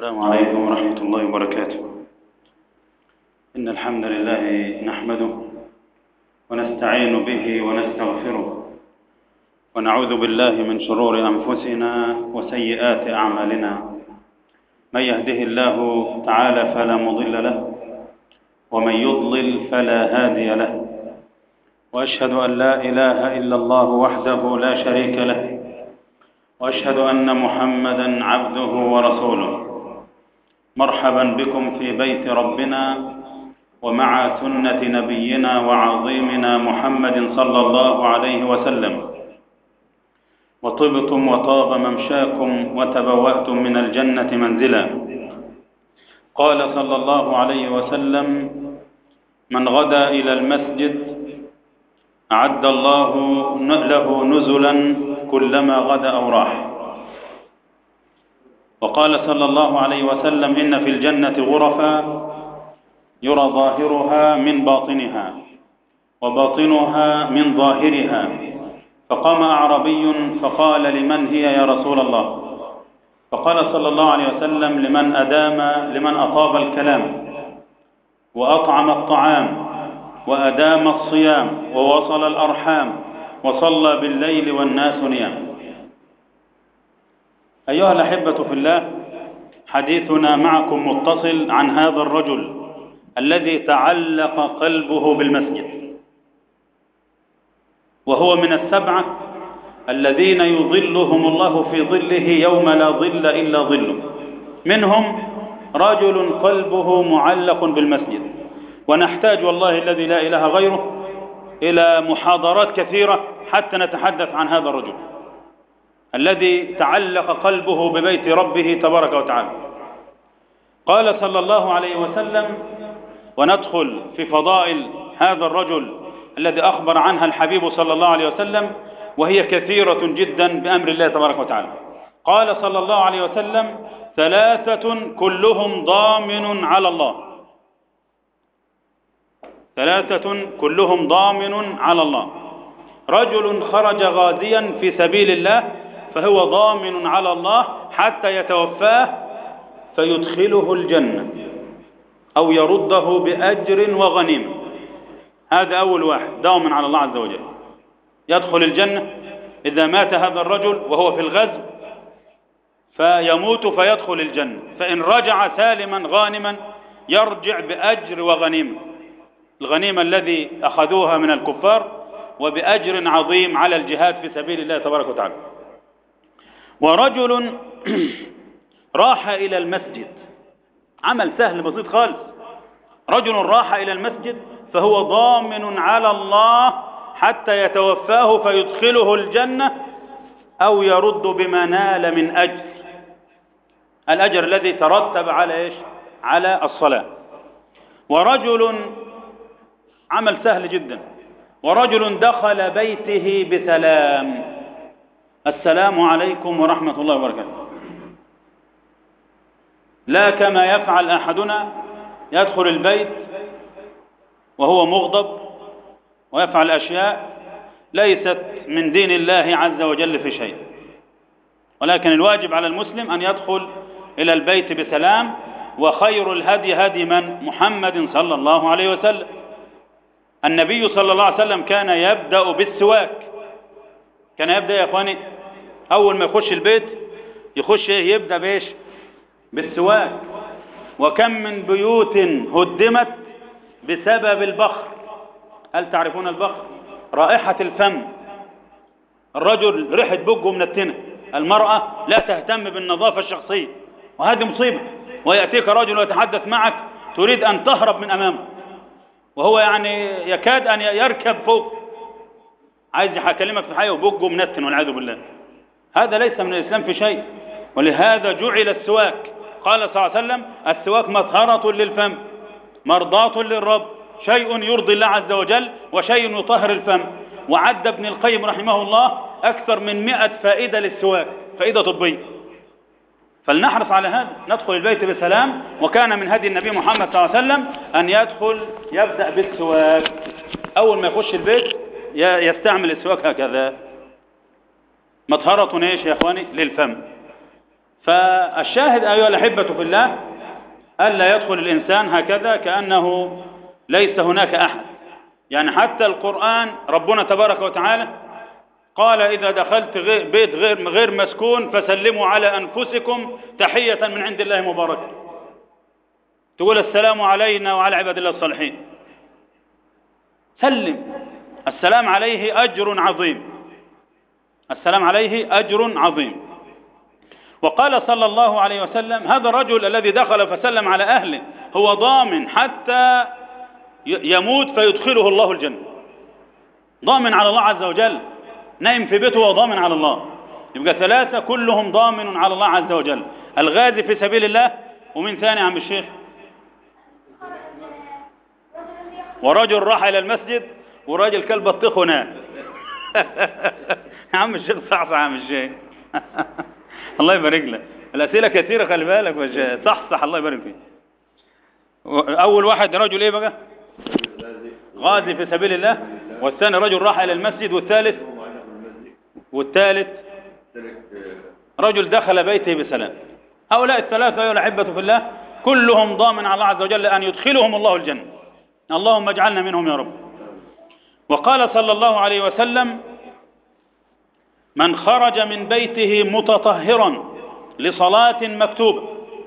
السلام عليكم ورحمة الله وبركاته. إن الحمد لله نحمده ونستعين به ونستغفره ونعوذ بالله من شرور أنفسنا وسيئات أعمالنا. من يهده الله تعالى فلا مضل له ومن يضلل فلا هادي له، وأشهد أن لا إله إلا الله وحده لا شريك له، وأشهد أن محمدًا عبده ورسوله. مرحبا بكم في بيت ربنا ومع سنة نبينا وعظيمنا محمد صلى الله عليه وسلم. وطبتم وطاب ممشاكم وتبوأتم من الجنة منزلا. قال صلى الله عليه وسلم: من غدا إلى المسجد أعد الله له نزلا كلما غدا أو راح. وقال صلى الله عليه وسلم: إن في الجنة غرفا يرى ظاهرها من باطنها وباطنها من ظاهرها. فقام أعرابي فقال: لمن هي يا رسول الله؟ فقال صلى الله عليه وسلم: لمن أطاب الكلام وأطعم الطعام وأدام الصيام ووصل الأرحام وصلى بالليل والناس نيام. أيها الأحبة في الله، حديثنا معكم متصل عن هذا الرجل الذي تعلق قلبه بالمسجد، وهو من السبعة الذين يظلهم الله في ظله يوم لا ظل إلا ظله. منهم رجل قلبه معلق بالمسجد، ونحتاج والله الذي لا إله غيره إلى محاضرات كثيرة حتى نتحدث عن هذا الرجل الذي تعلق قلبه ببيت ربه تبارك وتعالى. قال صلى الله عليه وسلم، وندخل في فضائل هذا الرجل الذي أخبر عنها الحبيب صلى الله عليه وسلم، وهي كثيرة جدا بأمر الله تبارك وتعالى. قال صلى الله عليه وسلم: ثلاثة كلهم ضامن على الله. ثلاثة كلهم ضامن على الله: رجل خرج غازيا في سبيل الله فهو ضامن على الله حتى يتوفاه فيدخله الجنة أو يرده بأجر وغنيمة. هذا أول واحد ضامن على الله عز وجل، يدخل الجنة إذا مات هذا الرجل وهو في الغزو فيموت فيدخل الجنة، فإن رجع سالما غانما يرجع بأجر وغنيمة، الغنيمة الذي أخذوها من الكفار، وبأجر عظيم على الجهاد في سبيل الله تبارك وتعالى. ورجل راح إلى المسجد، عمل سهل بسيط خالص. رجل راح إلى المسجد فهو ضامن على الله حتى يتوفاه فيدخله الجنة أو يرد بما نال من أجر، الأجر الذي ترتب على إيش؟ على الصلاة. ورجل عمل سهل جدا، ورجل دخل بيته بسلام: السلام عليكم ورحمة الله وبركاته. لا كما يفعل أحدنا يدخل البيت وهو مغضب ويفعل أشياء ليست من دين الله عز وجل في شيء، ولكن الواجب على المسلم أن يدخل إلى البيت بسلام. وخير الهدي هدي من؟ محمد صلى الله عليه وسلم. النبي صلى الله عليه وسلم كان يبدأ بالسواك. كان يبدأ يا أخواني أول ما يخش البيت يخش يبدأ بإيش؟ بالسواك. وكم من بيوت هدمت بسبب البخر. هل تعرفون البخر؟ رائحة الفم، الرجل ريحة بقه منتنة، المرأة لا تهتم بالنظافة الشخصية، وهذه مصيبة. ويأتيك رجل ويتحدث معك تريد أن تهرب من أمامه، وهو يعني يكاد أن يركب فوق، عايز يكلمك في حاجة وبقه منتن والعياذ بالله. هذا ليس من الإسلام في شيء، ولهذا جعل السواك. قال صلى الله عليه وسلم: السواك مطهرة للفم مرضاة للرب، شيء يرضي الله عز وجل وشيء يطهر الفم. وعد ابن القيم رحمه الله أكثر من 100 فائدة للسواك، فائدة طبية. فلنحرص على هذا، ندخل البيت بسلام. وكان من هدي النبي محمد صلى الله عليه وسلم أن يبدأ بالسواك. أول ما يخش البيت يستعمل السواك هكذا، مطهرة ايش يا اخواني؟ للفم. فالشاهد أيها الأحبة في الله ألا يدخل الإنسان هكذا كأنه ليس هناك أحد. يعني حتى القرآن ربنا تبارك وتعالى قال إذا دخلت بيت غير مسكون فسلموا على أنفسكم تحية من عند الله مباركة. تقول السلام علينا وعلى عباد الله الصالحين، سلم. السلام عليه أجر عظيم، السلام عليه أجر عظيم. وقال صلى الله عليه وسلم هذا الرجل الذي دخل فسلم على أهله هو ضامن حتى يموت فيدخله الله الجنة، ضامن على الله عز وجل، نائم في بيته وضامن على الله. يبقى ثلاثة كلهم ضامن على الله عز وجل: الغازي في سبيل الله، ومن ثاني عم الشيخ، ورجل راح إلى المسجد، وراجل كلب بطيخ هناك. عم الشيخ صحصح، عم الشيخ. الله يبارك لك، الأسئلة كثيرة خلي بالك، صح الله يبارك فيك. أول واحد رجل إيه بقى؟ غازي في سبيل الله، والثاني رجل راح إلى المسجد، والثالث رجل دخل بيته بسلام. هؤلاء الثلاثة أيها الأحبة في الله كلهم ضامن على الله عز وجل أن يدخلهم الله الجنة، اللهم اجعلنا منهم يا رب. وقال صلى الله عليه وسلم: من خرج من بيته متطهرا لصلاة مكتوبة.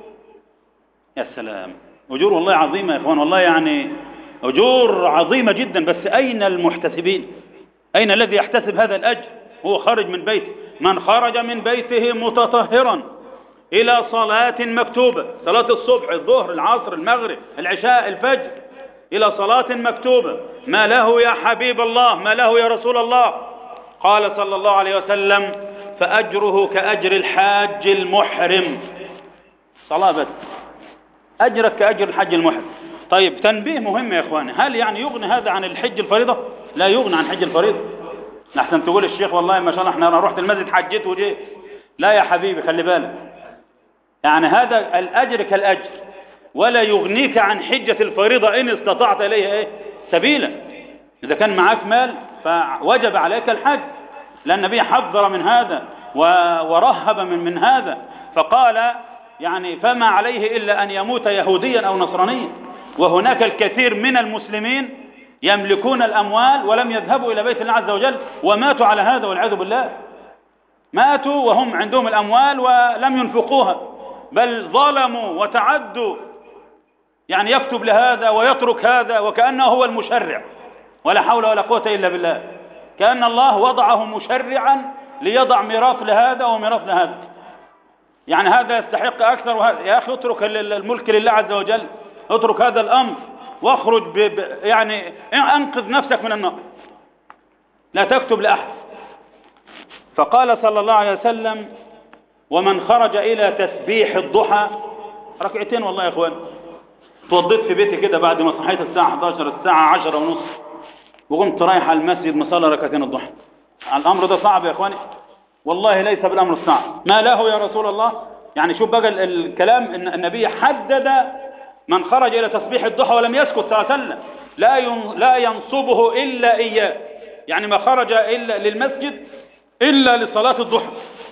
يا سلام، أجور والله عظيمة يا إخوان، والله يعني أجور عظيمة جدا. بس أين المحتسبين؟ أين الذي يحتسب هذا الأجر؟ هو خرج من بيته. من خرج من بيته متطهرا إلى صلاة مكتوبة، صلاة الصبح، الظهر، العصر، المغرب، العشاء، الفجر، إلى صلاة مكتوبة، ما له يا حبيب الله، ما له يا رسول الله؟ قال صلى الله عليه وسلم: فأجره كأجر الحاج المحرم. صلاة بس، أجرك كأجر الحاج المحرم. طيب، تنبيه مهم يا إخواني، هل يعني يغني هذا عن الحج الفريضة؟ لا يغني عن حج الفريضة. نحن تقول الشيخ والله ما شاء الله احنا رحت المسجد حجيت وجيت. لا يا حبيبي، خلي بالك، يعني هذا الأجر كالأجر، ولا يغنيك عن حجة الفريضة إن استطعت إليها سبيلا. إذا كان معك مال فوجب عليك الحج، لأن النبي حذر من هذا ورهب من هذا، فقال يعني فما عليه إلا أن يموت يهوديا أو نصرانيا. وهناك الكثير من المسلمين يملكون الأموال ولم يذهبوا إلى بيت الله عز وجل وماتوا على هذا والعياذ بالله، ماتوا وهم عندهم الأموال ولم ينفقوها، بل ظلموا وتعدوا. يعني يكتب لهذا ويترك هذا وكأنه هو المشرع، ولا حول ولا قوة إلا بالله، كأن الله وضعه مشرعا ليضع ميراث لهذا وميراث لهذا. يعني هذا يستحق أكثر وهذا. يا أخي اترك الملك لله عز وجل، اترك هذا الأمر واخرج يعني أنقذ نفسك من النار، لا تكتب لأحد. فقال صلى الله عليه وسلم: ومن خرج إلى تسبيح الضحى، ركعتين والله يا إخوان، توضيت في بيتي كده بعد ما صحيت الساعة 11 الساعة 10:30 وقمت رايح على المسجد مصلى ركعتين الضحى. الأمر ده صعب يا إخواني، والله ليس بالأمر الصعب. ما له يا رسول الله؟ يعني شوف بقى الكلام، إن النبي حدد من خرج إلى تسبيح الضحى ولم يسكت صلى الله عليه وسلم، لا ينصبه إلا إياه، يعني ما خرج إلا للمسجد إلا لصلاة الضحى،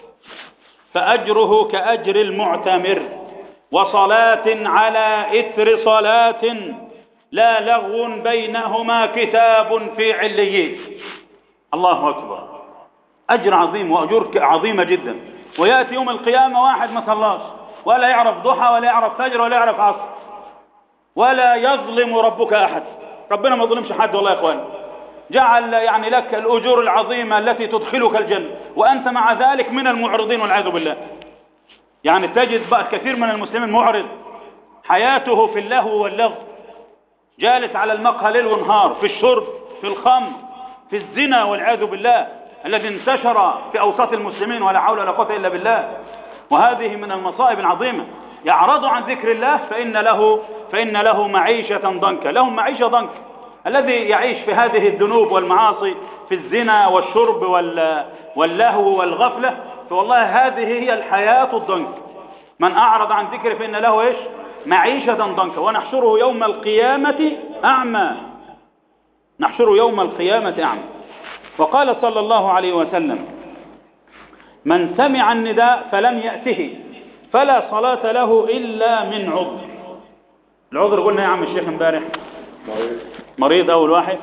فأجره كأجر المعتمر، وصلاة على إثر صلاة، لا لغو بينهما، كتاب في عليين. الله أكبر، أجر عظيم وأجور عظيمة جدا. ويأتي يوم القيامة واحد ما صلاش ولا يعرف ضحى ولا يعرف فجر ولا يعرف عصر، ولا يظلم ربك أحد. ربنا ما ظلمش حد والله يا إخوان، جعل يعني لك الأجور العظيمة التي تدخلك الجنة، وأنت مع ذلك من المعرضين والعياذ بالله. يعني تجد بقى كثير من المسلمين معرض، حياته في اللهو واللغو، جالس على المقهى ليل ونهار، في الشرب، في الخمر، في الزنا والعياذ بالله الذي انتشر في أوساط المسلمين، ولا حول ولا قوة إلا بالله. وهذه من المصائب العظيمة. يعرض عن ذكر الله فإن له معيشة ضنكا، لهم معيشة ضنكا. الذي يعيش في هذه الذنوب والمعاصي، في الزنا والشرب واللهو والغفلة، فوالله هذه هي الحياة الضنك. من أعرض عن ذكر فإن له معيشة ضنكا، ونحشره يوم القيامة أعمى، نحشره يوم القيامة أعمى. وقال صلى الله عليه وسلم: من سمع النداء فلم يأته فلا صلاة له إلا من عذر. العذر قلنا يا عم الشيخ امبارح مريض أول واحد،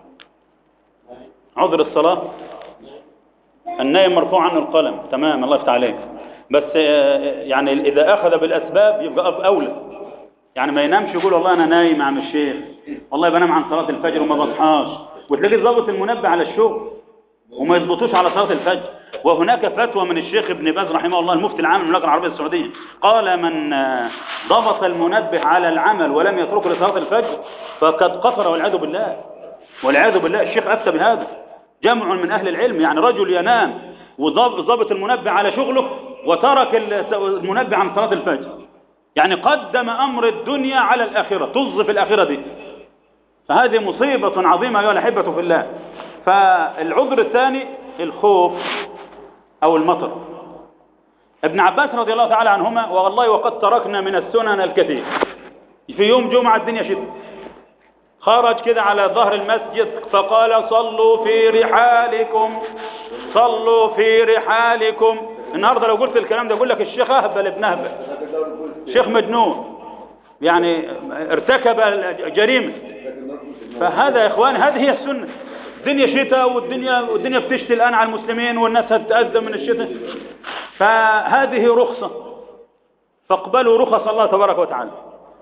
عذر الصلاة النايم مرفوع عنه القلم، تمام، الله يفتح عليك. بس يعني إذا أخذ بالأسباب يبقى أولى، يعني ما ينامش يقول والله أنا نايم يا عم الشيخ، والله بنام عن صلاة الفجر وما بصحاش، وتلاقي ضابط المنبه على الشغل وما يضبطوش على صلاة الفجر. وهناك فتوى من الشيخ ابن باز رحمه الله المفتي العام للمملكة العربية السعودية، قال من ضبط المنبه على العمل ولم يتركه لصلاة الفجر فقد كفر والعياذ بالله، والعياذ بالله. الشيخ أفتى بهذا، جمع من أهل العلم، يعني رجل ينام وضبط المنبه على شغله وترك المنبه عن صلاة الفجر، يعني قدم أمر الدنيا على الآخرة، طز في الآخرة دي، فهذه مصيبة عظيمة أيها الأحبة في الله. فالعذر الثاني الخوف أو المطر. ابن عباس رضي الله تعالى عنهما والله وقد تركنا من السنن الكثير، في يوم جمعة الدنيا شتاء خرج كده على ظهر المسجد فقال صلوا في رحالكم، صلوا في رحالكم. النهارده لو قلت الكلام ده يقول لك الشيخ أهبل ابن أهبل، شيخ مجنون، يعني ارتكب جريمة. فهذا يا إخواني هذه هي السنة. الدنيا شتاء والدنيا بتشتي الآن على المسلمين والناس هتتأذى من الشتاء، فهذه رخصة، فاقبلوا رخص الله تبارك وتعالى.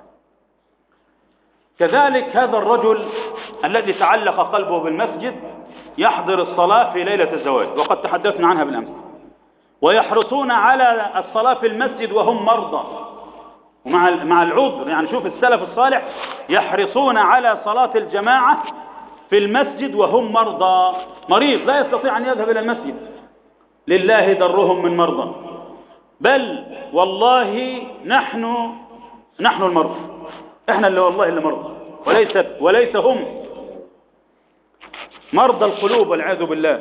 كذلك هذا الرجل الذي تعلق قلبه بالمسجد يحضر الصلاة في ليلة الزواج، وقد تحدثنا عنها بالأمس، ويحرصون على الصلاة في المسجد وهم مرضى ومع العذر. يعني شوف السلف الصالح يحرصون على صلاة الجماعة في المسجد وهم مرضى، مريض لا يستطيع أن يذهب إلى المسجد، لله درهم من مرضى، بل والله نحن المرضى، احنا اللي والله اللي مرضى، وليس هم مرضى القلوب والعياذ بالله.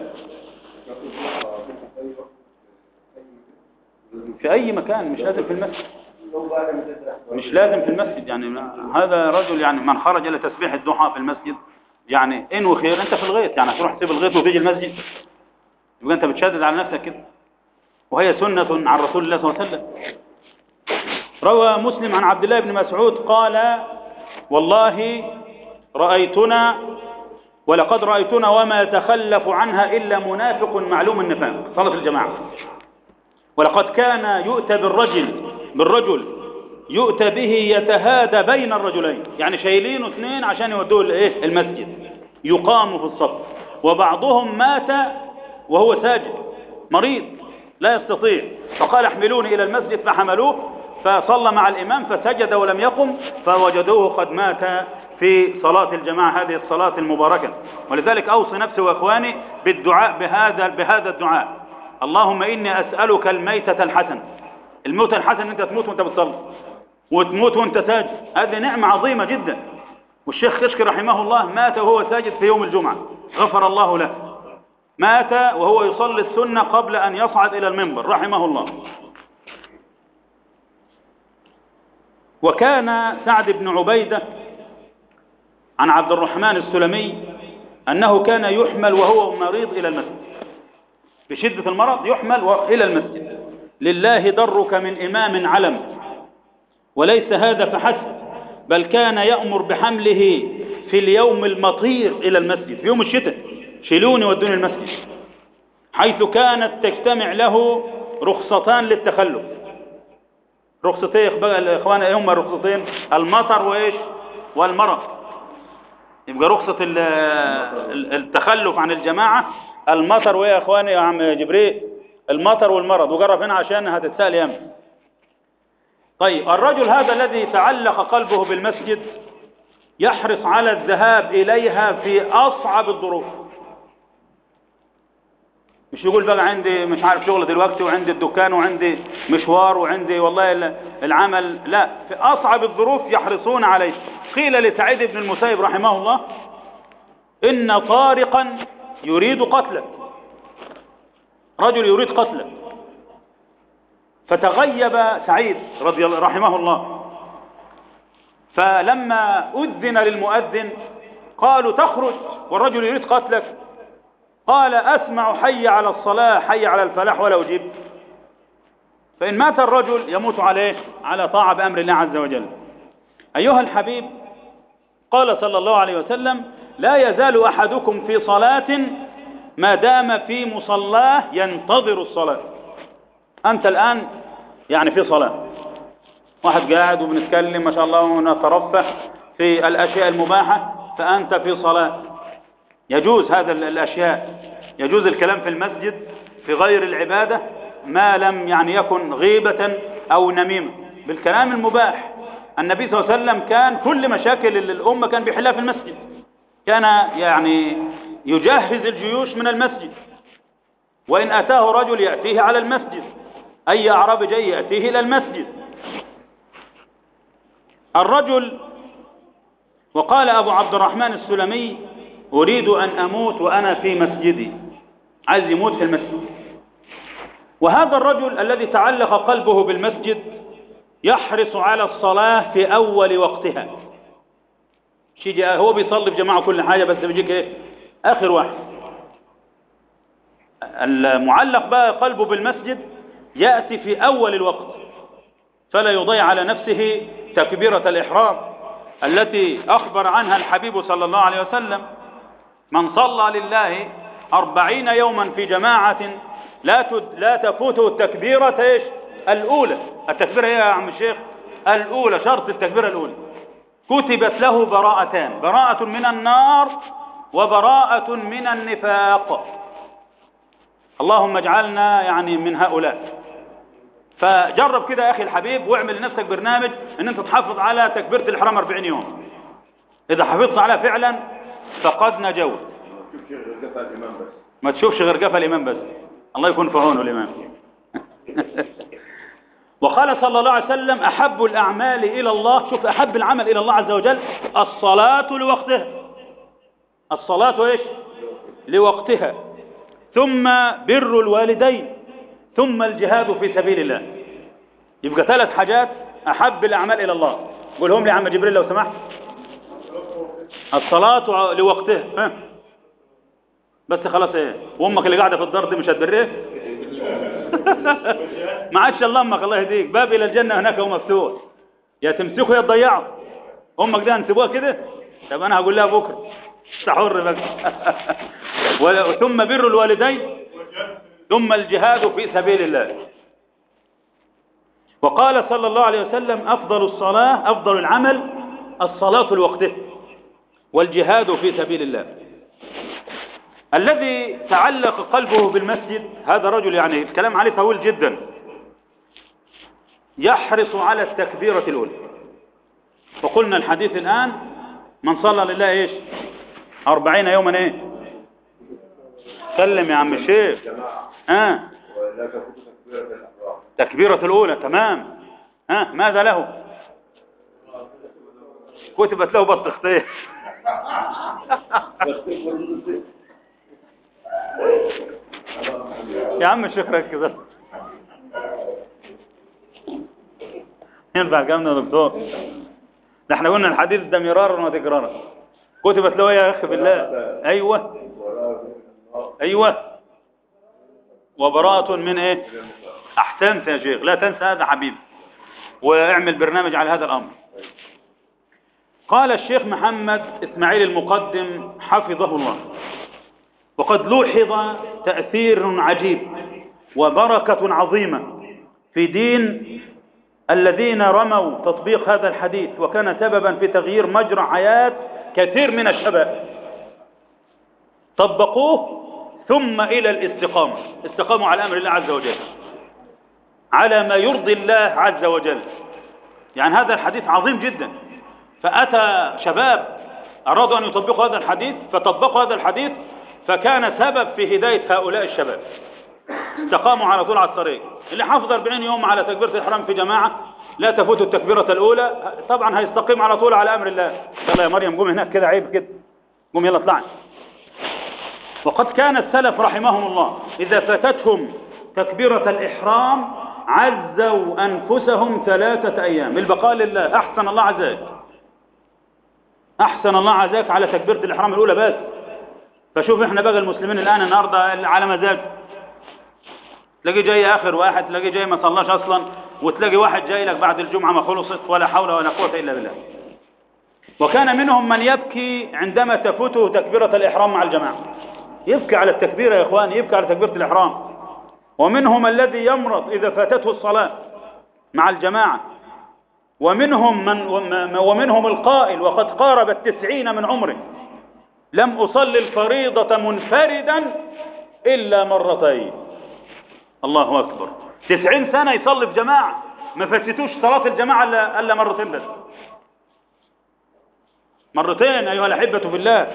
في أي مكان، مش لازم في المسجد، مش لازم في المسجد. يعني هذا رجل يعني من خرج إلى تسبيح الضحى في المسجد يعني إن وخير، أنت في الغيط يعني هتروح تسيب الغيط وتيجي المسجد، يبقى أنت بتشدد على نفسك كده، وهي سنة عن رسول الله صلى الله عليه وسلم. روى مسلم عن عبد الله بن مسعود قال والله رأيتنا ولقد رأيتنا وما يتخلف عنها إلا منافق معلوم النفاق، صلاة الجماعة. ولقد كان يؤتى بالرجل يؤتى به يتهادى بين الرجلين، يعني شايلينه اثنين عشان يودوه المسجد، يقام في الصف، وبعضهم مات وهو ساجد مريض لا يستطيع، فقال احملوني إلى المسجد، فحملوه فصلى مع الإمام فسجد ولم يقم، فوجدوه قد مات في صلاة الجماعة، هذه الصلاة المباركة. ولذلك أوصي نفسي وإخواني بالدعاء بهذا الدعاء: اللهم إني أسألك الميتة الحسن. الموت الحسن أنت تموت وأنت بتصلي وتموت وأنت ساجد، هذه نعمة عظيمة جدا. والشيخ كشك رحمه الله مات وهو ساجد في يوم الجمعة، غفر الله له، مات وهو يصلي السنة قبل أن يصعد إلى المنبر رحمه الله. وكان سعد بن عبيدة عن عبد الرحمن السلمي أنه كان يحمل وهو مريض إلى المسجد، بشدة المرض يحمل إلى المسجد. لله درك من إمام علم، وليس هذا فحسب، بل كان يأمر بحمله في اليوم المطير إلى المسجد، في يوم الشتاء شيلوني ودوني المسجد، حيث كانت تجتمع له رخصتان للتخلف. رخصتين بقى الإخوان، هم رخصتين: المطر وإيش؟ والمرض. يبقى رخصة التخلف عن الجماعة المطر، وإيه يا إخواني يا عم جبريل؟ المطر والمرض، وقرب هنا عشان هتتسأل يمين. طيب الرجل هذا الذي تعلق قلبه بالمسجد يحرص على الذهاب إليها في أصعب الظروف، مش يقول بقى عندي مش عارف شغل دلوقتي وعندي الدكان وعندي مشوار وعندي والله العمل، لا، في أصعب الظروف يحرصون عليه. قيل لسعيد بن المسيب رحمه الله: إن طارقا يريد قتله، رجل يريد قتله، فتغيب سعيد رحمه الله، فلما أذن للمؤذن قالوا: تخرج والرجل يريد قتلك. قال: أسمع حي على الصلاة حي على الفلاح ولا أجيب. فإن مات الرجل يموت عليه على طاعة بأمر الله عز وجل. أيها الحبيب، قال صلى الله عليه وسلم: لا يزال أحدكم في صلاة ما دام في مصلاه ينتظر الصلاة. أنت الآن يعني في صلاة، واحد قاعد وبنتكلم ما شاء الله ونترفه في الأشياء المباحة، فأنت في صلاة. يجوز هذا الأشياء، يجوز الكلام في المسجد في غير العبادة ما لم يعني يكن غيبة أو نميمة، بالكلام المباح. النبي صلى الله عليه وسلم كان كل مشاكل الأمة كان بيحلها في المسجد، كان يعني يجهز الجيوش من المسجد، وإن أتاه رجل يأتيه على المسجد، أي أعرابي جاي يأتيه إلى المسجد. الرجل، وقال أبو عبد الرحمن السلمي: أريد أن أموت وأنا في مسجدي، عايز يموت في المسجد. وهذا الرجل الذي تعلق قلبه بالمسجد يحرص على الصلاة في أول وقتها. هو بيصلي في جماعة كل حاجة، بس بيجيك إيه؟ آخر واحد. المعلق بقى قلبه بالمسجد يأتي في أول الوقت، فلا يضيع على نفسه تكبيرة الإحرام التي أخبر عنها الحبيب صلى الله عليه وسلم: من صلى لله 40 يوما في جماعة لا تفوته التكبيرة الأولى. التكبيرة هي يا عم الشيخ الأولى، شرط التكبيرة الأولى. كتبت له براءتان: براءة من النار وبراءة من النفاق. اللهم اجعلنا يعني من هؤلاء. فجرب كده يا أخي الحبيب، واعمل لنفسك برنامج ان انت تحافظ على تكبيرة الإحرام 40 يوم. إذا حافظت عليها فعلا فقد نجوت. ما تشوفش غير قفا الإمام بس، الله يكون في عونه الإمام. وقال صلى الله عليه وسلم: أحب الأعمال إلى الله، شوف أحب العمل إلى الله عز وجل، الصلاة لوقتها. الصلاة إيش؟ لوقتها. ثم بر الوالدين، ثم الجهاد في سبيل الله. يبقى 3 حاجات أحب الأعمال إلى الله. قولهم لي يا عم جبريل لو سمحت. الصلاة لوقتها، ها؟ بس خلاص ايه، وامك اللي قاعده في الدار دي مش هتبريه؟ ما عادش الا امك، الله يهديك، باب الى الجنه هناك هو مفتوح، يا تمسكه يا تضيعه. امك دي هنسيبوها كده؟ طب انا هقول لها بكره، انت حر بقى. ثم بر الوالدين، ثم الجهاد في سبيل الله. وقال صلى الله عليه وسلم: أفضل الصلاة، أفضل العمل الصلاة لوقته، والجهاد في سبيل الله. الذي تعلق قلبه بالمسجد هذا رجل يعني الكلام عليه طويل جدا، يحرص على التكبيرة الأولى. وقلنا الحديث الآن: من صلى لله إيش 40 يوما إيه؟ سلم يا عم الشيخ. تكبيرة الأولى، تمام. ماذا له؟ كتبت له بطختين. يا عم الشيخ ركز، ينفع كلامنا يا دكتور؟ ده احنا قلنا الحديث ده مرارا وتكرارا. كتبت له يا اخي بالله. ايوه ايوه، وبراءة من ايه؟ احسنت يا شيخ، لا تنسى هذا حبيبي، واعمل برنامج على هذا الامر. قال الشيخ محمد إسماعيل المقدم حفظه الله: وقد لوحظ تأثير عجيب وبركة عظيمة في دين الذين رموا تطبيق هذا الحديث، وكان سببا في تغيير مجرى حياة كثير من الشباب. طبقوه ثم إلى الاستقامة، استقاموا على أمر الله عز وجل، على ما يرضي الله عز وجل. يعني هذا الحديث عظيم جدا، فأتى شباب أرادوا أن يطبقوا هذا الحديث، فطبقوا هذا الحديث، فكان سبب في هداية هؤلاء الشباب. استقاموا على طول على الطريق. اللي حافظ 40 يوم على تكبيرة الإحرام في جماعة لا تفوت التكبيرة الأولى، طبعا هيستقيم على طول على أمر الله. يلا يا مريم قوم هناك كده، عيب كده، قوم يلا اطلعي. وقد كان السلف رحمهم الله إذا فاتتهم تكبيرة الإحرام عزوا أنفسهم 3 أيام، البقاء لله. أحسن الله عزاك، أحسن الله عزاك على تكبيرة الإحرام الأولى بس. فشوف إحنا بقى المسلمين الآن النهاردة على مزاج، تلاقي جاي آخر واحد، تلاقي جاي ما صلاش أصلا، وتلاقي واحد جاي لك بعد الجمعة ما خلصت، ولا حول ولا قوة إلا بالله. وكان منهم من يبكي عندما تفوته تكبيرة الإحرام مع الجماعة، يبكي على التكبيرة يا إخوان، يبكي على تكبيرة الإحرام. ومنهم الذي يمرض إذا فاتته الصلاة مع الجماعة. ومنهم القائل وقد قارب 90 من عمره لم أصلي الفريضة منفردا إلا مرتين. الله أكبر، 90 سنة يصلي في جماعة، ما فاتتوش صلاة الجماعة إلا مرتين بس، مرتين أيها الأحبة في الله.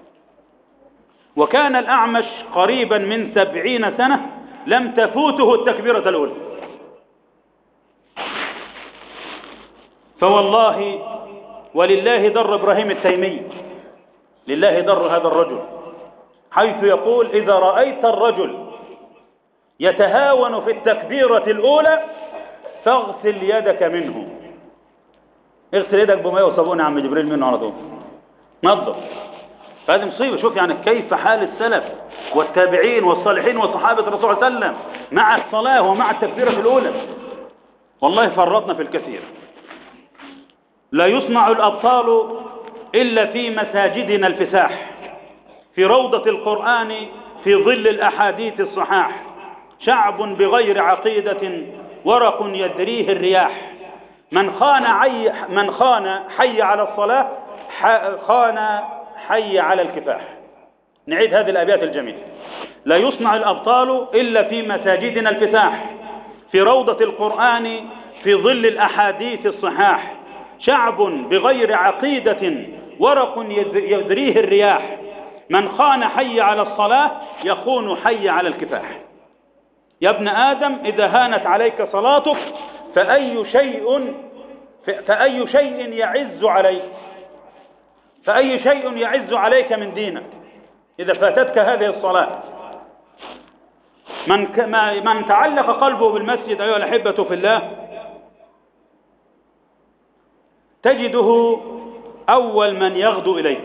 وكان الأعمش قريبا من 70 سنة لم تفوته التكبيرة الأولى. فوالله ولله در إبراهيم التيمي، لله در هذا الرجل، حيث يقول: إذا رأيت الرجل يتهاون في التكبيرة الأولى فاغسل يدك منه. اغسل يدك بماء وصابون يا عم جبريل منه على طول، نظف. فهذه مصيبة. شوف يعني كيف حال السلف والتابعين والصالحين وصحابة الرسول صلى الله عليه وسلم مع الصلاة ومع التكبيرة الأولى. والله فرطنا في الكثير. لا يصنع الأبطال إلا في مساجدنا الفساح، في روضة القرآن، في ظل الأحاديث الصحاح. شعب بغير عقيدة ورق يدريه الرياح. من خان حي على الصلاة خان حي على الكفاح. نعيد هذه الأبيات الجميلة: لا يصنع الأبطال إلا في مساجدنا الفساح، في روضة القرآن، في ظل الأحاديث الصحاح. شعب بغير عقيدة ورق يدريه الرياح. من خان حي على الصلاة يخون حي على الكفاح. يا ابن آدم إذا هانت عليك صلاتك فأي شيء يعز عليك، فأي شيء يعز عليك من دينك إذا فاتتك هذه الصلاة. من تعلق قلبه بالمسجد أيها الأحبة في الله تجده أول من يغدو إليه.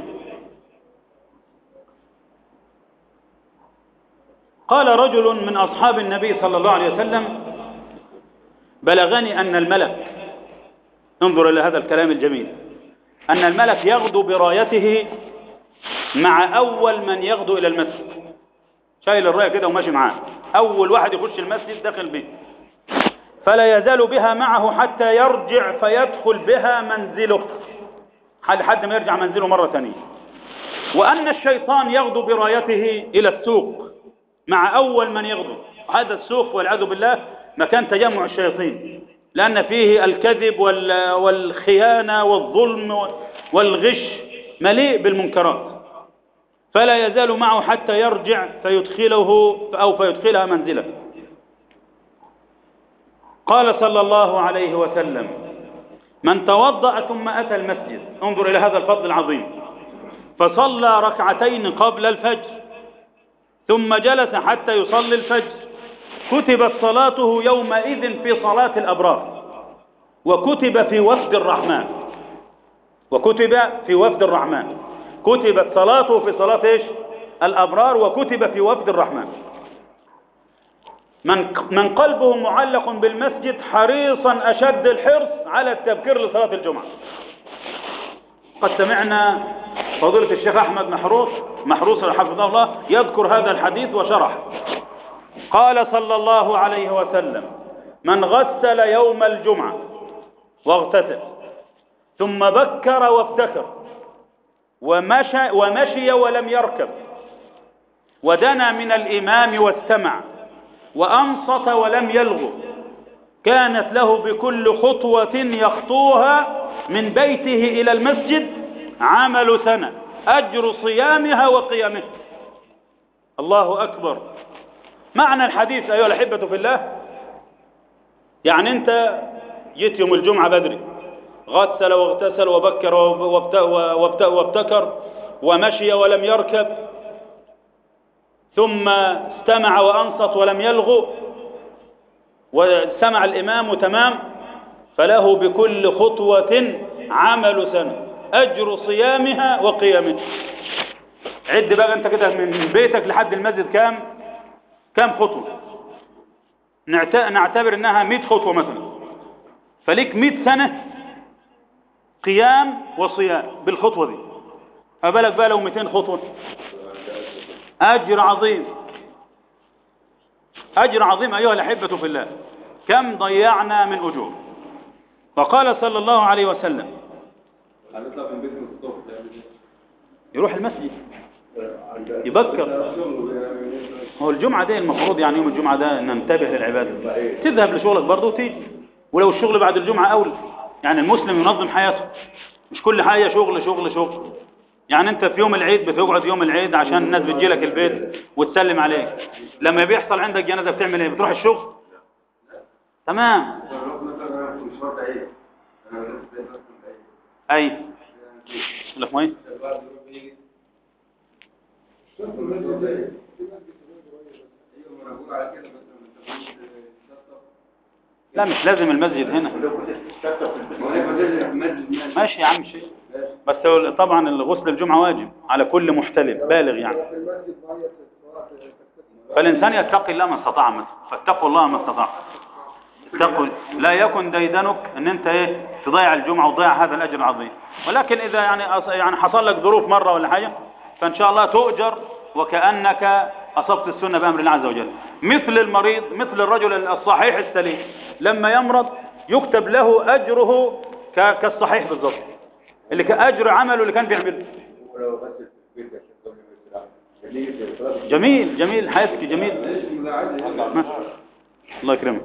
قال رجل من أصحاب النبي صلى الله عليه وسلم: بلغني أن الملك، انظر إلى هذا الكلام الجميل، أن الملك يغدو برايته مع أول من يغدو إلى المسجد. شايل الراية كده وماشي معاه، أول واحد يخش المسجد داخل به، فلا يزال بها معه حتى يرجع فيدخل بها منزله، لحد ما يرجع منزله مرة ثانية. وأن الشيطان يغدو برايته إلى السوق مع أول من يغدو. هذا السوق والعياذ بالله مكان تجمع الشياطين، لأن فيه الكذب والخيانة والظلم والغش، مليء بالمنكرات. فلا يزال معه حتى يرجع فيدخله أو فيدخلها منزله. قال صلى الله عليه وسلم: من توضأ ثم أتى المسجد، انظر إلى هذا الفضل العظيم، فصلى ركعتين قبل الفجر ثم جلس حتى يصلي الفجر، كتبت صلاته يومئذ في صلاة الأبرار، وكتب في وفد الرحمن. وكتب في وفد الرحمن، كتبت صلاته في صلاة إيش؟ الأبرار، وكتب في وفد الرحمن. من قلبه معلق بالمسجد حريصا أشد الحرص على التبكير لصلاة الجمعة. قد سمعنا فضيلة الشيخ أحمد محروس حفظه الله يذكر هذا الحديث وشرح. قال صلى الله عليه وسلم: من غسل يوم الجمعة واغتسل ثم بكر وابتكر ومشي ولم يركب ودنا من الإمام واستمع وأنصت ولم يلغو، كانت له بكل خطوة يخطوها من بيته إلى المسجد عمل سنة، أجر صيامها وقيامها. الله أكبر. معنى الحديث أيها الأحبة في الله، يعني أنت جيت يوم الجمعة بدري، غسل واغتسل وبكر وابتكر ومشي ولم يركب، ثم استمع وأنصت ولم يلغو وسمع الإمام تمام، فله بكل خطوة عمل سنة، أجر صيامها وقيامها. عد بقى أنت كده من بيتك لحد المسجد كام خطوة؟ نعتبر انها 100 خطوة مثلا، فليك 100 سنة قيام وصيام بالخطوة دي، فبالك بقى لو 200 خطوة؟ أجر عظيم، أجر عظيم أيها الأحبة في الله، كم ضيعنا من أجور. وقال صلى الله عليه وسلم يروح المسجد يبكر. هو الجمعة دي المفروض يعني يوم الجمعة ده ننتبه للعبادة، تذهب لشغلك برضه وتيجي، ولو الشغل بعد الجمعة أولى. يعني المسلم ينظم حياته، مش كل حاجة شغل شغل شغل. يعني انت في يوم العيد بتقعد يوم العيد عشان الناس بتجيلك البيت وتسلم عليك، لما بيحصل عندك جنازة بتعمل ايه؟ بتروح الشغل؟ تمام. اي لك مي لا مش لازم المسجد هنا، ماشي يا عم شيء، بس طبعا الغسل الجمعة واجب على كل محتلم بالغ يعني. فالإنسان يتقي الله ما استطاع مثلا، فاتقوا الله ما استطاع. اتقوا لا يكن ديدنك ان انت ايه تضيع الجمعة وتضيع هذا الأجر العظيم. ولكن إذا يعني حصل لك ظروف مرة ولا حاجة فإن شاء الله تؤجر وكأنك أصبت السنة بأمر الله عز وجل. مثل المريض، مثل الرجل الصحيح السليم لما يمرض يكتب له أجره كالصحيح بالضبط، اللي كأجر عمله اللي كان بيعمله. جميل جميل حياتك جميل، الله يكرمك.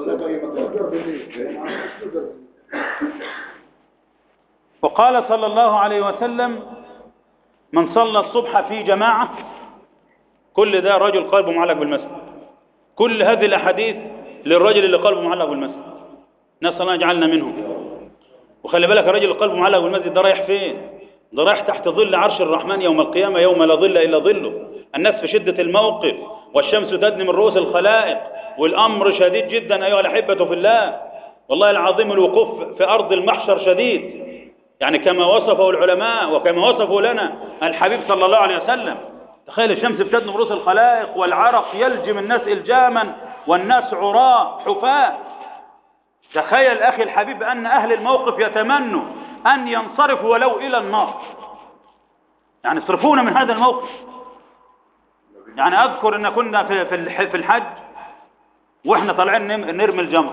وقال صلى الله عليه وسلم من صلى الصبح في جماعة، كل ده رجل قلبه معلق بالمسجد، كل هذه الأحاديث للرجل اللي قلبه معلق بالمسجد، نسأل الله يجعلنا منهم. وخلي بالك الرجل اللي قلبه معلق بالمسجد ده رايح فين؟ ده رايح تحت ظل عرش الرحمن يوم القيامة يوم لا ظل إلا ظله. الناس في شدة الموقف والشمس تدني من رؤوس الخلائق والأمر شديد جدا أيها الأحبة في الله، والله العظيم الوقوف في أرض المحشر شديد، يعني كما وصفه العلماء وكما وصفه لنا الحبيب صلى الله عليه وسلم. تخيل الشمس بتدني من رؤوس الخلائق والعرق يلجم الناس إلجاما والناس عراة حفاة. تخيل أخي الحبيب أن أهل الموقف يتمنوا أن ينصرفوا ولو إلى النار، يعني يصرفونا من هذا الموقف. يعني أذكر أن كنا في الحج وإحنا طالعين نرمي الجمر،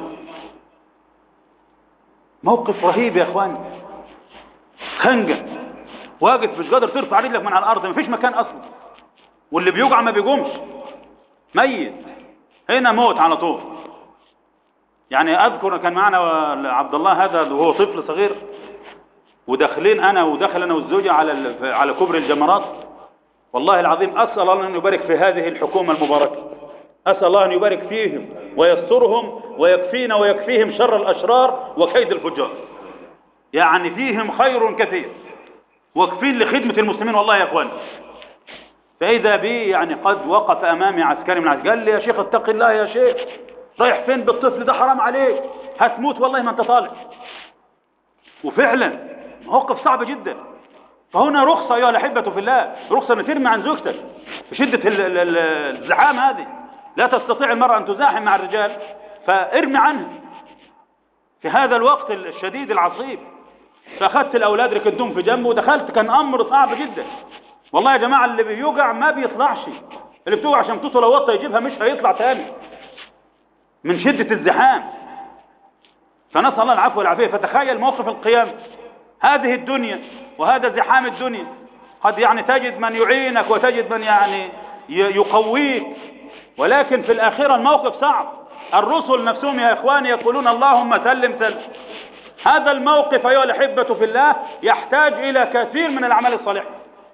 موقف رهيب يا إخواني، خنجة واقف مش قادر ترفع رجلك من على الأرض، مفيش مكان أصلا، واللي بيوقع ما بيقومش، ميت هنا موت على طول. يعني أذكر كان معنا عبد الله هذا وهو طفل صغير، وداخلين أنا والزوجة على كبر الجمرات. والله العظيم أسأل الله أن يبارك في هذه الحكومة المباركة، أسأل الله أن يبارك فيهم ويسترهم ويكفينا ويكفيهم شر الأشرار وكيد الفجار. يعني فيهم خير كثير وكفين لخدمة المسلمين والله يا أخوان. فإذا بي يعني قد وقف أمامي عسكري من العسكر قال لي يا شيخ اتق الله يا شيخ، رايح فين بالطفل ده؟ حرام عليك هتموت والله ما انت طالع. وفعلا موقف صعب جدا. فهنا رخصة أيها الأحبة في الله، رخصة أن ترمي عن زوجتك في شدة الزحام هذه، لا تستطيع المرأة أن تزاحم مع الرجال فارمي عنها في هذا الوقت الشديد العصيب. فأخذت الأولاد ركنتهم في جنبه ودخلت، كان أمر صعب جدا والله يا جماعة. اللي بيوقع ما بيطلعش، اللي بتوقع عشان تطول وطة يجيبها مش هيطلع تاني من شدة الزحام. فنسأل الله العفو والعافية. فتخيل موقف القيام، هذه الدنيا وهذا زحام الدنيا، قد يعني تجد من يعينك وتجد من يعني يقويك، ولكن في الآخرة الموقف صعب. الرسل نفسهم يا إخواني يقولون اللهم سلم سلم. هذا الموقف أيها الأحبة في الله يحتاج إلى كثير من الأعمال الصالحة،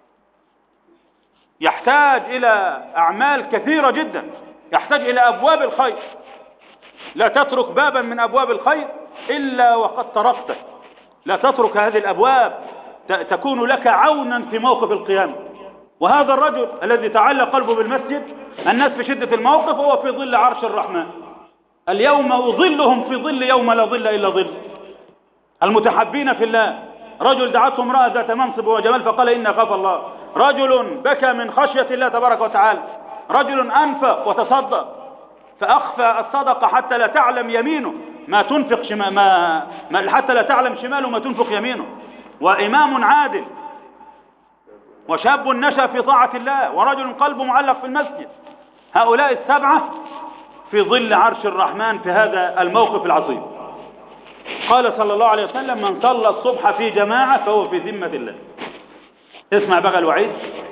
يحتاج إلى أعمال كثيرة جدا، يحتاج إلى أبواب الخير. لا تترك بابا من أبواب الخير إلا وقد طرقته، لا تترك هذه الأبواب تكون لك عونا في موقف القيامة. وهذا الرجل الذي تعلق قلبه بالمسجد، الناس في شدة الموقف وهو في ظل عرش الرحمن. اليوم أظلهم في ظل يوم لا ظل إلا ظل. المتحبين في الله، رجل دعته امرأة ذات منصب وجمال فقال إني أخاف الله، رجل بكى من خشية الله تبارك وتعالى، رجل أنفق وتصدق فأخفى الصدقة حتى لا تعلم يمينه ما تنفق حتى لا تعلم شماله ما تنفق يمينه. وإمام عادل، وشاب نشأ في طاعة الله، ورجل قلبه معلق في المسجد. هؤلاء السبعة في ظل عرش الرحمن في هذا الموقف العظيم. قال صلى الله عليه وسلم: من صلى الصبح في جماعة فهو في ذمة الله. اسمع بقى الوعيد: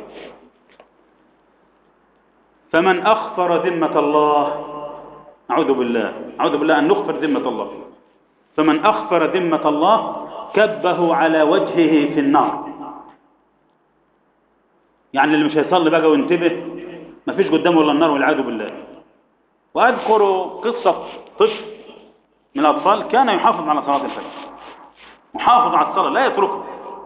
فمن أخفر ذمة الله، أعوذ بالله أن نخفر ذمة الله، فمن أخفر ذمة الله كبه على وجهه في النار. يعني اللي مش هيصلي بقى وينتبه ما فيش قدامه إلا النار والعياذ بالله. وأذكر قصة طفل من الأطفال كان يحافظ على صلاة الفجر، محافظ على الصلاة لا يتركها،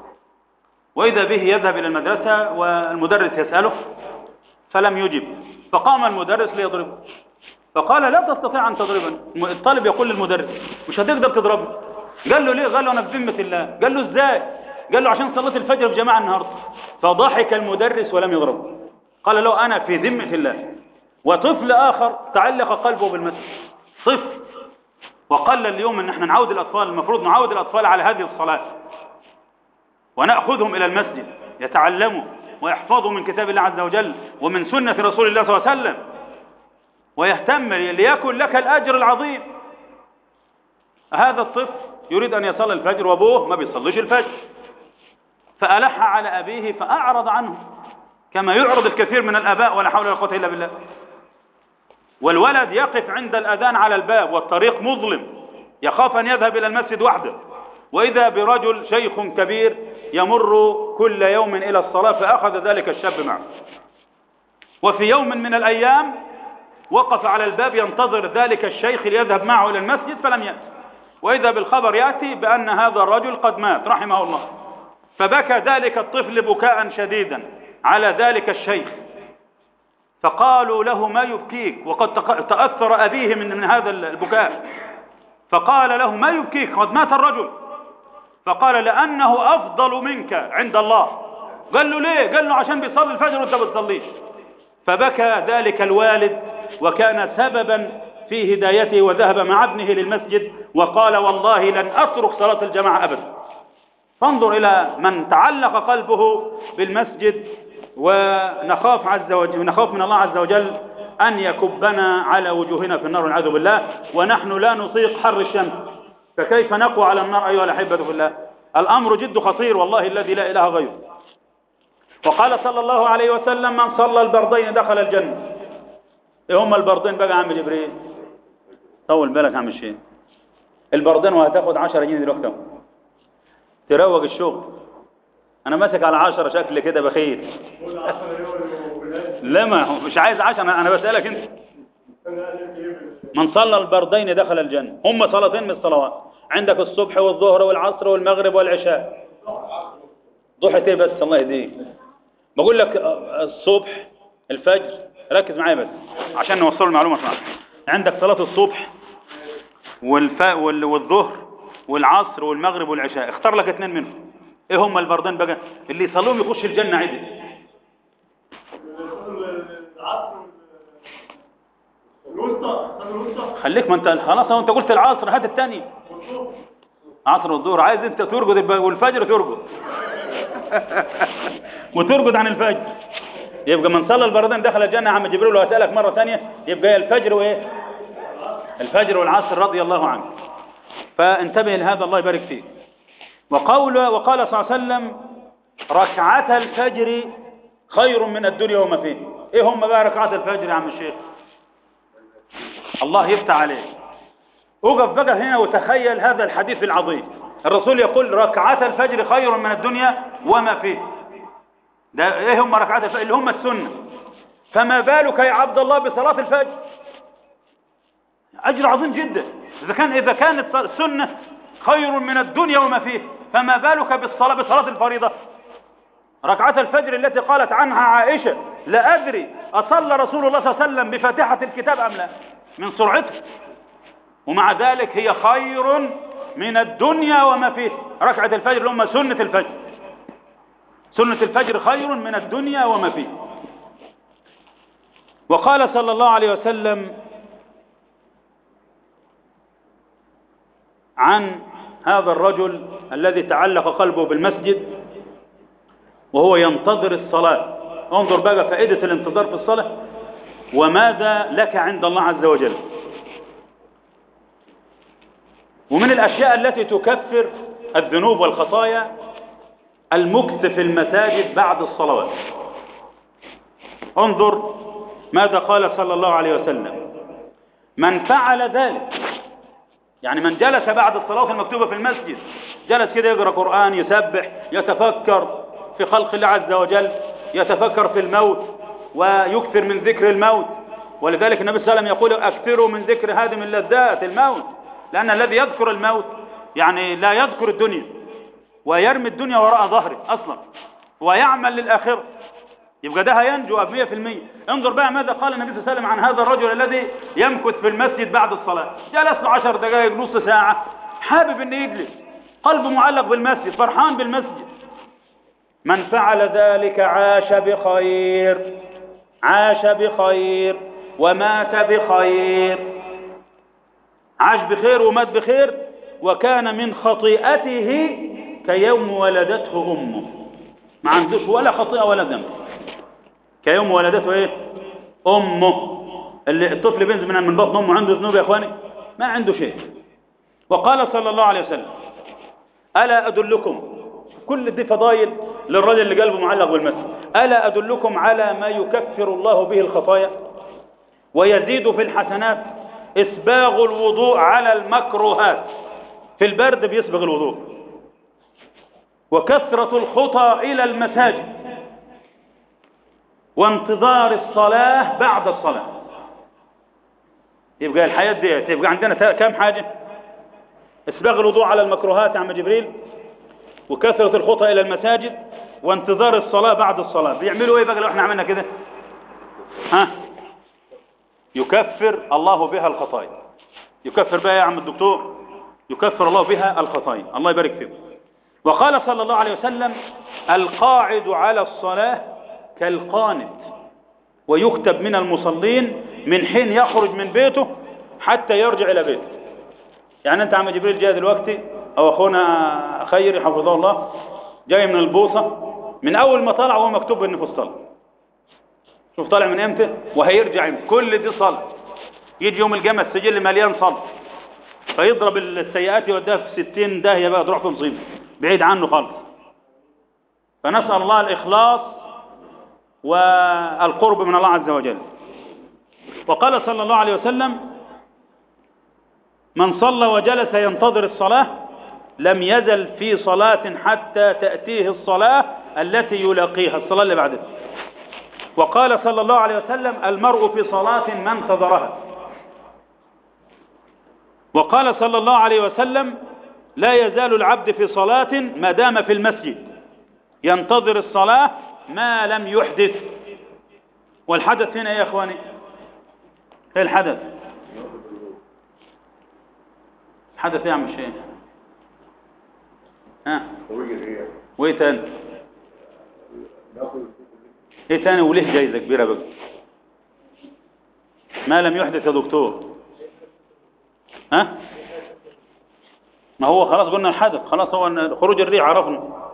وإذا به يذهب إلى المدرسة والمدرس يسأله فلم يجب، فقام المدرس ليضربه، فقال: لا تستطيع أن تضربني. الطالب يقول للمدرس: مش هتقدر تضربني. قال له: ليه؟ قال له: أنا في ذمة الله. قال له: إزاي؟ قال له: عشان صليت الفجر في جماعة النهارده. فضحك المدرس ولم يضربه، قال له: أنا في ذمة الله. وطفل آخر تعلق قلبه بالمسجد، طفل، وقال اليوم ان احنا نعود الاطفال، المفروض نعود الاطفال على هذه الصلاة ونأخذهم الى المسجد يتعلموا ويحفظوا من كتاب الله عز وجل ومن سنة رسول الله صلى الله عليه وسلم، ويهتم ليكن لك الاجر العظيم. هذا الطفل يريد ان يصلي الفجر وابوه ما بيصليش الفجر، فألح على ابيه فأعرض عنه كما يعرض الكثير من الاباء، ولا حول ولا قوة الا بالله. والولد يقف عند الأذان على الباب والطريق مظلم، يخاف أن يذهب إلى المسجد وحده، وإذا برجل شيخ كبير يمر كل يوم إلى الصلاة، فأخذ ذلك الشاب معه. وفي يوم من الأيام وقف على الباب ينتظر ذلك الشيخ ليذهب معه إلى المسجد فلم يأتي، وإذا بالخبر يأتي بأن هذا الرجل قد مات رحمه الله. فبكى ذلك الطفل بكاء شديدا على ذلك الشيخ، فقالوا له: ما يبكيك؟ وقد تأثر أبيه من هذا البكاء. فقال له: ما يبكيك؟ قد مات الرجل. فقال: لأنه أفضل منك عند الله. قال له: ليه؟ قال له: عشان بيصلي الفجر وانت بتصليش. فبكى ذلك الوالد، وكان سببا في هدايته، وذهب مع ابنه للمسجد وقال: والله لن أترك صلاة الجماعة أبدا. فانظر إلى من تعلق قلبه بالمسجد، ونخاف من الله عز وجل أن يكبنا على وجوهنا في النار والعياذ بالله، ونحن لا نطيق حر الشمس، فكيف نقوى على النار أيها الأحبة في الله؟ الأمر جد خطير والله الذي لا إله غيره. وقال صلى الله عليه وسلم: من صلى البردين دخل الجنة. إيه هم البردين بقى يا عم جبريل؟ طول بالك يا عم الشيخ، البردين وهتاخد 10 جنيه دلوقتي تروق الشغل. أنا ماسك على 10 شكل كده بخيل. لا ما مش عايز 10، أنا بسألك أنت. من صلى البردين دخل الجنة. هم صلاتين من الصلوات، عندك الصبح والظهر والعصر والمغرب والعشاء. ضحى ايه بس؟ الله يهديك. بقول لك الصبح الفجر، ركز معايا بس عشان نوصل المعلومة معاك. عندك صلاة الصبح والظهر والعصر والمغرب والعشاء، اختار لك 2 منهم. ايه هم البردين بقى اللي يصلوهم يخش الجنة عدل؟ خليك، ما انت خلاص انت قلت العصر، هات الثاني. عصر والظهر، عايز انت ترقد والفجر ترقد وترقد عن الفجر. يبقى من صلى البردين دخل الجنة يا عم جبريل. وهسألك مرة ثانية، يبقى الفجر وايه؟ الفجر والعصر رضي الله عنه. فانتبه لهذا الله يبارك فيك. وقال صلى الله عليه وسلم: ركعة الفجر خير من الدنيا وما فيه. ايه هم بقى ركعة الفجر يا عم الشيخ؟ الله يفتح عليك. وقف بقى هنا وتخيل هذا الحديث العظيم. الرسول يقول: ركعة الفجر خير من الدنيا وما فيه. ده ايه هم ركعات الفجر؟ اللي هم السنة. فما بالك يا عبد الله بصلاة الفجر؟ أجر عظيم جدا. إذا كانت السنة خير من الدنيا وما فيه، فما بالك بصلاة الفريضة؟ ركعة الفجر التي قالت عنها عائشة: لا أدري أصلى رسول الله صلى الله عليه وسلم بفاتحة الكتاب أم لا، من سرعته، ومع ذلك هي خير من الدنيا وما فيه. ركعة الفجر اللي هم سنة الفجر، سنة الفجر خير من الدنيا وما فيه. وقال صلى الله عليه وسلم: عن هذا الرجل الذي تعلق قلبه بالمسجد وهو ينتظر الصلاة. انظر بقى فائدة الانتظار في الصلاة، وماذا لك عند الله عز وجل. ومن الأشياء التي تكفر الذنوب والخطايا المكث في المساجد بعد الصلوات. انظر ماذا قال صلى الله عليه وسلم: من فعل ذلك، يعني من جلس بعد الصلاة المكتوبة في المسجد، جلس كده يقرأ قرآن، يسبح، يتفكر في خلق الله عز وجل، يتفكر في الموت ويكثر من ذكر الموت. ولذلك النبي صلى الله عليه وسلم يقول: أكثروا من ذكر هادم اللذات، الموت، لأن الذي يذكر الموت يعني لا يذكر الدنيا ويرمي الدنيا وراء ظهره أصلا ويعمل للآخرة، يبقى ده هينجو 100%. انظر بقى ماذا قال النبي صلى الله عليه وسلم عن هذا الرجل الذي يمكث في المسجد بعد الصلاة. جلس له 10 دقائق، نص ساعة، حابب أن يجلس، قلبه معلق بالمسجد، فرحان بالمسجد. من فعل ذلك عاش بخير، عاش بخير ومات بخير. عاش بخير ومات بخير، وكان من خطيئته كيوم ولدته أمه، ما عندوش ولا خطيئة ولا ذنب. كيوم ولدته ايه؟ أمه. اللي الطفل بينزل من بطن أمه عنده ذنوب يا إخواني؟ ما عنده شيء. وقال صلى الله عليه وسلم: ألا أدلكم، كل دي فضائل للرجل اللي قلبه معلق بالمسجد، ألا أدلكم على ما يكفر الله به الخطايا ويزيد في الحسنات؟ إسباغ الوضوء على المكروهات، في البرد بيسبغ الوضوء، وكثرة الخطى إلى المساجد، وانتظار الصلاة بعد الصلاة. يبقى الحياة دي يبقى عندنا كم حاجة؟ إسباغ الوضوء على المكروهات يا عم جبريل، وكثرة الخطى إلى المساجد، وانتظار الصلاة بعد الصلاة. بيعملوا إيه بقى لو إحنا عملنا كده؟ يكفر الله بها الخطايا. يكفر بها يا عم الدكتور، يكفر الله بها الخطايا. الله يبارك فيكم. وقال صلى الله عليه وسلم: القاعد على الصلاة كالقانت، ويكتب من المصلين من حين يخرج من بيته حتى يرجع إلى بيته. يعني أنت عم جبريل جاي دلوقتي، أو أخونا خيري حفظه الله جاي من البوصة، من أول ما طلع هو مكتوب إنه في الصلاة. شوف طالع من إمتى وهيرجع إمتى، كل دي صلاة. يجي يوم الجمعة السجل مليان صلاة، فيضرب السيئات يوديها في 60 داهية بقى، تروح في مصيبة بعيد عنه خالص. فنسأل الله الإخلاص والقرب من الله عز وجل. وقال صلى الله عليه وسلم: من صلى وجلس ينتظر الصلاة لم يزل في صلاة حتى تأتيه الصلاة التي يلاقيها، الصلاة اللي بعدها. وقال صلى الله عليه وسلم: المرء في صلاة ما انتظرها. وقال صلى الله عليه وسلم: لا يزال العبد في صلاة ما دام في المسجد ينتظر الصلاة ما لم يحدث. والحدث هنا يا إخواني، ايه الحدث؟ الحدث يا عم الشيخ؟ وايه تاني؟ ايه تاني وليه جايزة كبيرة بقى؟ ما لم يحدث يا دكتور. ما هو خلاص قلنا الحدث، خلاص هو خروج الريح عرفنا.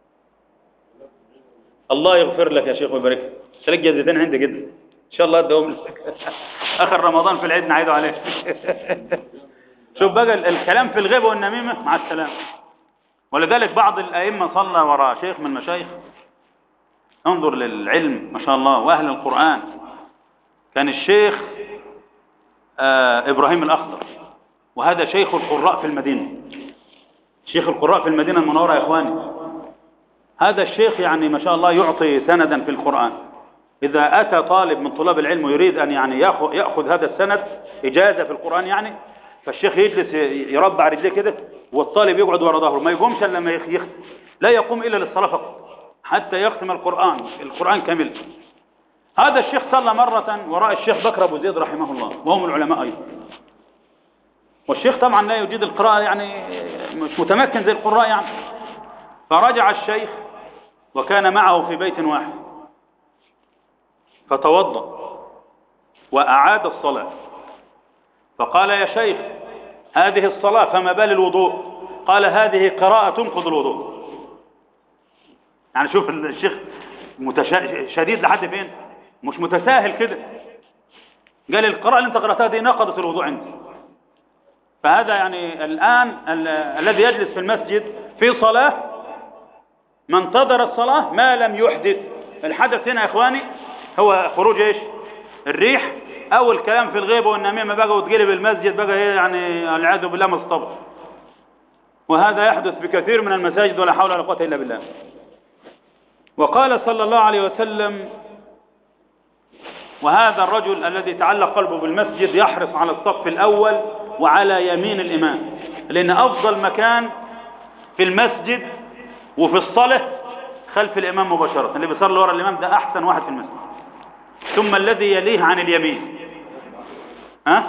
الله يغفر لك يا شيخ ويبارك لك. تلاقي جزيتين عندي جدا ان شاء الله ادهم لك. اخر رمضان في العيد نعيده عليه. شوف بقى الكلام في الغيبة والنميمة مع السلامة. ولذلك بعض الأئمة صلى وراء شيخ من المشايخ، انظر للعلم ما شاء الله وأهل القرآن. كان الشيخ إبراهيم الأخضر، وهذا شيخ القراء في المدينة، شيخ القراء في المدينة المنورة يا إخواني. هذا الشيخ يعني ما شاء الله يعطي سندا في القرآن. إذا أتى طالب من طلاب العلم ويريد أن يعني يأخذ هذا السند إجازة في القرآن يعني، فالشيخ يجلس يربع رجليه كده، والطالب يقعد ورا ظهره، ما يقومش إلا لما يختم، لا يقوم إلا للصلاة فقط حتى يختم القرآن كامل. هذا الشيخ صلى مرة وراء الشيخ بكر أبو زيد رحمه الله، وهم العلماء أيضا. والشيخ طبعا لا يجيد القراءة، يعني مش متمكن زي القراء يعني. فرجع الشيخ وكان معه في بيت واحد، فتوضأ وأعاد الصلاة، فقال: يا شيخ هذه الصلاة فما بال الوضوء؟ قال هذه قراءة تنقض الوضوء. يعني شوف الشيخ شديد لحد فين، مش متساهل كده. قال القراءة اللي انت قرأتها دي نقضت الوضوء عندي. فهذا يعني الآن الذي يجلس في المسجد في صلاة ما انتظر الصلاة ما لم يحدث. الحدث هنا يا إخواني هو خروج إيش؟ الريح أو الكلام في الغيبة والنميمة بقى وتقلب المسجد بقى إيه يعني العياذ بالله مصطبح. وهذا يحدث بكثير من المساجد ولا حول ولا قوة إلا بالله. وقال صلى الله عليه وسلم: وهذا الرجل الذي تعلق قلبه بالمسجد يحرص على الصف الأول وعلى يمين الإمام، لأن أفضل مكان في المسجد وفي الصلاة خلف الإمام مباشرة. اللي بيصلي ورا الإمام ده أحسن واحد في المسجد، ثم الذي يليه عن اليمين. ها؟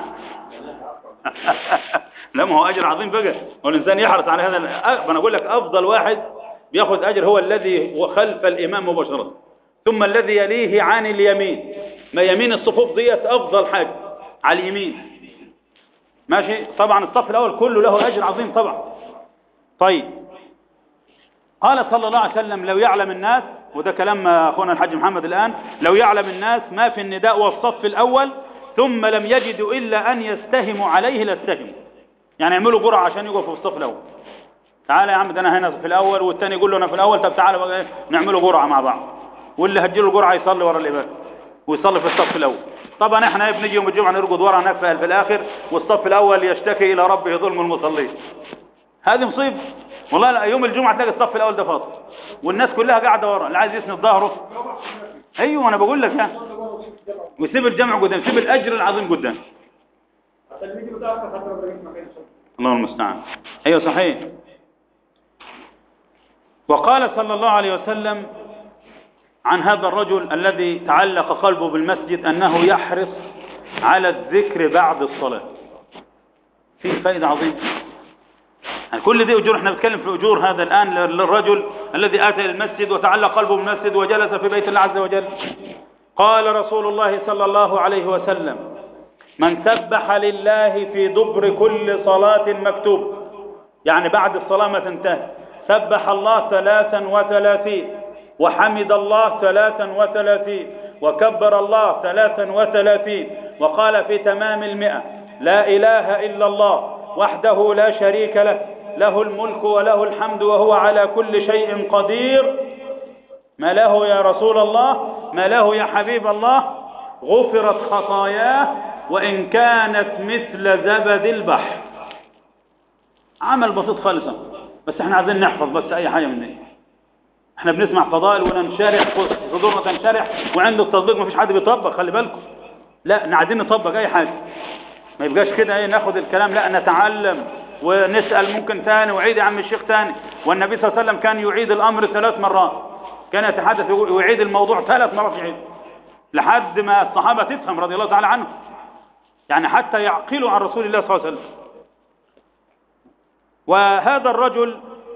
لا، ما هو أجر عظيم بقى، والإنسان يحرص على هذا. أنا أقول لك أفضل واحد بياخذ أجر هو الذي خلف الإمام مباشرة، ثم الذي يليه عن اليمين. ما يمين الصفوف ديت أفضل حاجة على اليمين. ماشي؟ طبعا الصف الأول كله له أجر عظيم طبعا. طيب، قال صلى الله عليه وسلم: لو يعلم الناس، وده كلام أخونا الحاج محمد الآن، لو يعلم الناس ما في النداء والصف الأول ثم لم يجدوا إلا أن يستهموا عليه لاستهموا. يعني يعملوا قرعة عشان يقفوا في الصف الأول. تعالى يا عم ده أنا هنا في الأول، والثاني يقول له أنا في الأول، طب تعالى بقى نعملوا قرعة مع بعض، واللي هتجيله القرعة يصلي ورا الإمام ويصلي في الصف الأول. طبعا احنا بنيجي يوم الجمعة نرقد ورا هناك في الآخر، والصف الأول يشتكي إلى ربه ظلم المصلين. هذه مصيبة والله. لا، يوم الجمعة تلاقي الصف الأول ده فاضي والناس كلها قاعدة ورا، اللي عايز يسند ظهره. أيوه أنا بقول لك ها، ويسيب الجمع قدام، يسيب الأجر العظيم قدام. الله المستعان. أيوه صحيح. وقال صلى الله عليه وسلم عن هذا الرجل الذي تعلق قلبه بالمسجد أنه يحرص على الذكر بعد الصلاة. فيه فائدة عظيمة. يعني كل دي أجور، احنا بنتكلم في أجور هذا الآن للرجل الذي آتى المسجد وتعلق قلبه بالمسجد وجلس في بيت الله عز وجل. قال رسول الله صلى الله عليه وسلم: من سبح لله في دبر كل صلاة مكتوب، يعني بعد الصلاة ما تنتهي، سبح الله 33 وحمد الله 33 وكبر الله 33 وقال في تمام 100: لا إله إلا الله وحده لا شريك له، له الملك وله الحمد وهو على كل شيء قدير. ما له يا رسول الله؟ ما له يا حبيب الله؟ غفرت خطاياه وإن كانت مثل زبد البحر. عمل بسيط خالصا، بس احنا عايزين نحفظ بس أي حاجة من دي. احنا بنسمع فضائل وننشرح صدورنا تنشرح، وعنده التطبيق ما فيش حد بيطبق، خلي بالكم. لا، عايزين نطبق أي حاجة، ما يبقاش كده ايه ناخد الكلام، لا نتعلم ونسأل ممكن ثاني وعيد يا عم الشيخ ثاني. والنبي صلى الله عليه وسلم كان يعيد الأمر 3 مرات، كان يتحدث ويعيد الموضوع 3 مرات يعيد، لحد ما الصحابة تفهم رضي الله تعالى عنهم، يعني حتى يعقلوا عن رسول الله صلى الله عليه وسلم. وهذا الرجل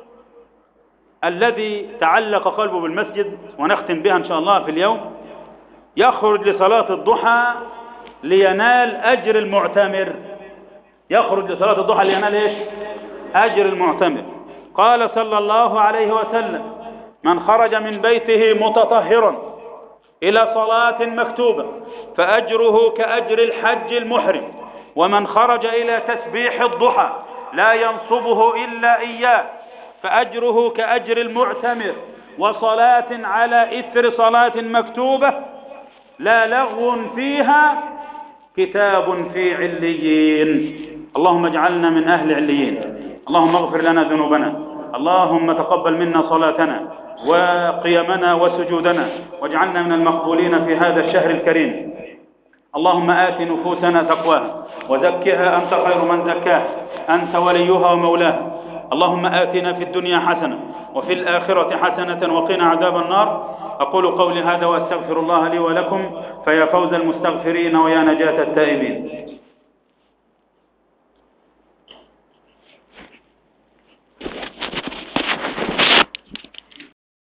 الذي تعلق قلبه بالمسجد، ونختم بها إن شاء الله في اليوم، يخرج لصلاة الضحى لينال أجر المعتمر. يخرج لصلاة الضحى لينال إيش؟ أجر المعتمر. قال صلى الله عليه وسلم: من خرج من بيته متطهرا إلى صلاة مكتوبة فأجره كأجر الحج المحرم، ومن خرج إلى تسبيح الضحى لا ينصبه إلا إياه فأجره كأجر المعتمر، وصلاة على إثر صلاة مكتوبة لا لغو فيها كتاب في عليين. اللهم اجعلنا من أهل عليين. اللهم اغفر لنا ذنوبنا، اللهم تقبل منا صلاتنا وقيامنا وسجودنا، واجعلنا من المقبولين في هذا الشهر الكريم. اللهم آت نفوسنا تقواها وزكها أنت خير من زكاها، أنت وليها ومولاها. اللهم آتنا في الدنيا حسنة وفي الآخرة حسنة وقنا عذاب النار. أقول قولي هذا وأستغفر الله لي ولكم، فيا فوز المستغفرين ويا نجاة التائبين.